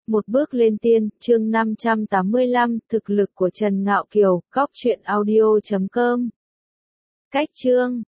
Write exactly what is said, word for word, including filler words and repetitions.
Một bước lên tiên, chương năm trăm tám mươi lăm, thực lực của Trần Ngạo Kiều, góc truyện audio chấm com. Cách chương